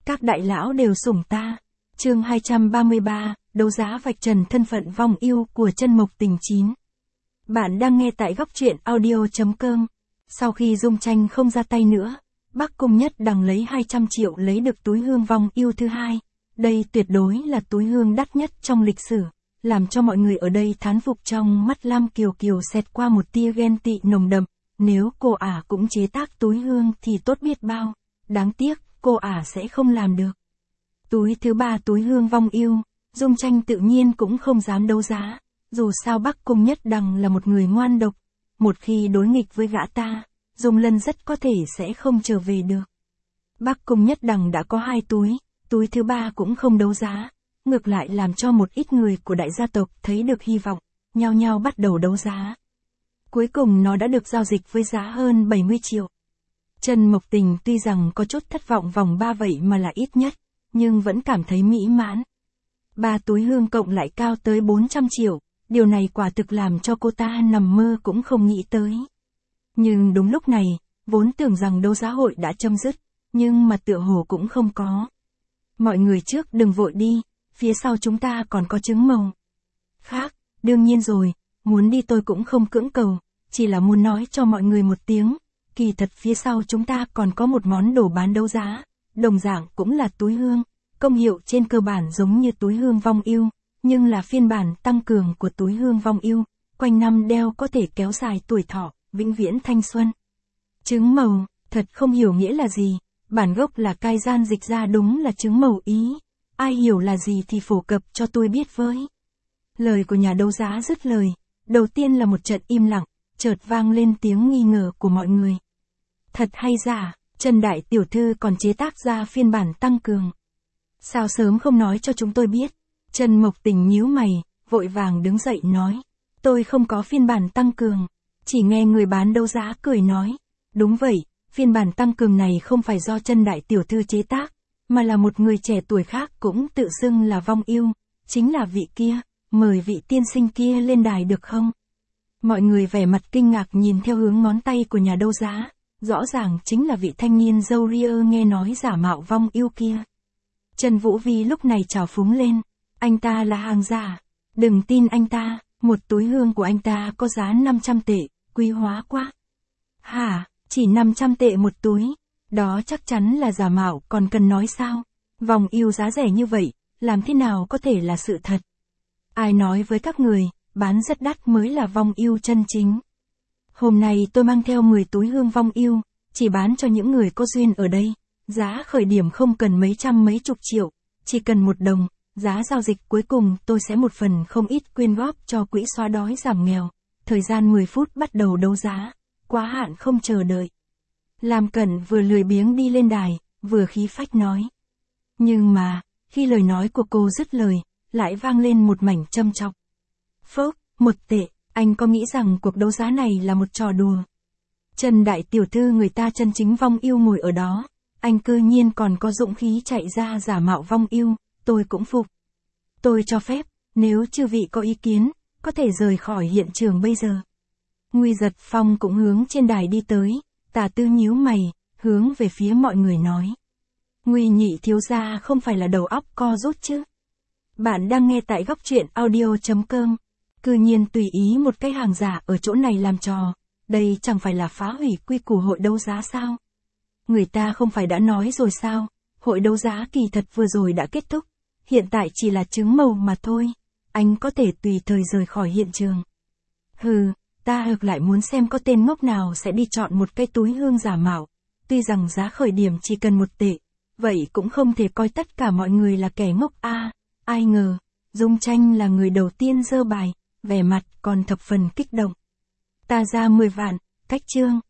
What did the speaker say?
Các đại lão đều sủng ta. Chương 233, đấu giá vạch trần thân phận vong yêu của Chân Mộc Tình 9. Bạn đang nghe tại góc truyện audio.com. Sau khi Dung Tranh không ra tay nữa, Bắc Cung Nhất Đằng lấy 200 triệu lấy được túi hương vong yêu thứ hai. Đây tuyệt đối là túi hương đắt nhất trong lịch sử, làm cho mọi người ở đây thán phục. Trong mắt Lam Kiều Kiều xẹt qua một tia ghen tị nồng đậm. Nếu cô ả cũng chế tác túi hương thì tốt biết bao. Đáng tiếc, cô ả sẽ không làm được. Túi thứ ba, túi hương vong yêu, Dung Tranh tự nhiên cũng không dám đấu giá. Dù sao Bắc Cung Nhất Đằng là một người ngoan độc. Một khi đối nghịch với gã ta, Dung Lân rất có thể sẽ không trở về được. Bắc Cung Nhất Đằng đã có 2 túi, túi thứ ba cũng không đấu giá. Ngược lại làm cho một ít người của đại gia tộc thấy được hy vọng, nhao nhao bắt đầu đấu giá. Cuối cùng nó đã được giao dịch với giá hơn 70 triệu. Chân Mộc Tình tuy rằng có chút thất vọng vòng 3 vậy mà là ít nhất, nhưng vẫn cảm thấy mỹ mãn. 3 túi hương cộng lại cao tới 400 triệu, điều này quả thực làm cho cô ta nằm mơ cũng không nghĩ tới. Nhưng đúng lúc này, vốn tưởng rằng đấu giá hội đã chấm dứt, nhưng mà tựa hồ cũng không có. Mọi người trước đừng vội đi, phía sau chúng ta còn có trứng màu khác. Đương nhiên rồi, muốn đi tôi cũng không cưỡng cầu, chỉ là muốn nói cho mọi người một tiếng. Kỳ thật phía sau chúng ta còn có một món đồ bán đấu giá, đồng dạng cũng là túi hương, công hiệu trên cơ bản giống như túi hương vong yêu, nhưng là phiên bản tăng cường của túi hương vong yêu, quanh năm đeo có thể kéo dài tuổi thọ, vĩnh viễn thanh xuân. Trứng màu, thật không hiểu nghĩa là gì, bản gốc là cai gian dịch ra đúng là trứng màu ý, ai hiểu là gì thì phổ cập cho tôi biết với. Lời của nhà đấu giá dứt lời, đầu tiên là một trận im lặng, chợt vang lên tiếng nghi ngờ của mọi người. Thật hay giả, Trần đại tiểu thư còn chế tác ra phiên bản tăng cường. Sao sớm không nói cho chúng tôi biết? Chân Mộc Tình nhíu mày, vội vàng đứng dậy nói. Tôi không có phiên bản tăng cường. Chỉ nghe người bán đấu giá cười nói. Đúng vậy, phiên bản tăng cường này không phải do Trần đại tiểu thư chế tác, mà là một người trẻ tuổi khác cũng tự xưng là vong yêu. Chính là vị kia, mời vị tiên sinh kia lên đài được không? Mọi người vẻ mặt kinh ngạc nhìn theo hướng ngón tay của nhà đấu giá. Rõ ràng chính là vị thanh niên râu ria nghe nói giả mạo vong yêu kia. Trần Vũ Vi lúc này trào phúng lên. Anh ta là hàng giả. Đừng tin anh ta, một túi hương của anh ta có giá 500 tệ, quý hóa quá. Hả, chỉ 500 tệ một túi? Đó chắc chắn là giả mạo còn cần nói sao? Vong yêu giá rẻ như vậy, làm thế nào có thể là sự thật? Ai nói với các người, bán rất đắt mới là vong yêu chân chính. Hôm nay tôi mang theo 10 túi hương vong yêu, chỉ bán cho những người có duyên ở đây. Giá khởi điểm không cần mấy trăm mấy chục triệu, chỉ cần 1 đồng, giá giao dịch cuối cùng tôi sẽ một phần không ít quyên góp cho quỹ xóa đói giảm nghèo. Thời gian 10 phút bắt đầu đấu giá, quá hạn không chờ đợi. Lam Cẩn vừa lười biếng đi lên đài, vừa khí phách nói. Nhưng mà, khi lời nói của cô dứt lời, lại vang lên một mảnh châm chọc. Phốc, 1 tệ. Anh có nghĩ rằng cuộc đấu giá này là một trò đùa? Trần đại tiểu thư người ta chân chính vong yêu ngồi ở đó, anh cư nhiên còn có dũng khí chạy ra giả mạo vong yêu, tôi cũng phục. Tôi cho phép, nếu chư vị có ý kiến, có thể rời khỏi hiện trường bây giờ. Nguy Giật Phong cũng hướng trên đài đi tới, Tà Tư nhíu mày, hướng về phía mọi người nói. Nguy nhị thiếu gia không phải là đầu óc co rút chứ? Bạn đang nghe tại góc truyện audio.com. Cư nhiên tùy ý một cái hàng giả ở chỗ này làm trò, đây chẳng phải là phá hủy quy củ hội đấu giá sao? Người ta không phải đã nói rồi sao, hội đấu giá kỳ thật vừa rồi đã kết thúc, hiện tại chỉ là trứng màu mà thôi, anh có thể tùy thời rời khỏi hiện trường. Hừ, ta ngược lại muốn xem có tên ngốc nào sẽ đi chọn một cái túi hương giả mạo, tuy rằng giá khởi điểm chỉ cần 1 tệ, vậy cũng không thể coi tất cả mọi người là kẻ ngốc a. Ai ngờ, Dung Tranh là người đầu tiên giơ bài. Vẻ mặt còn thập phần kích động. Ta ra 10 vạn, cách chương.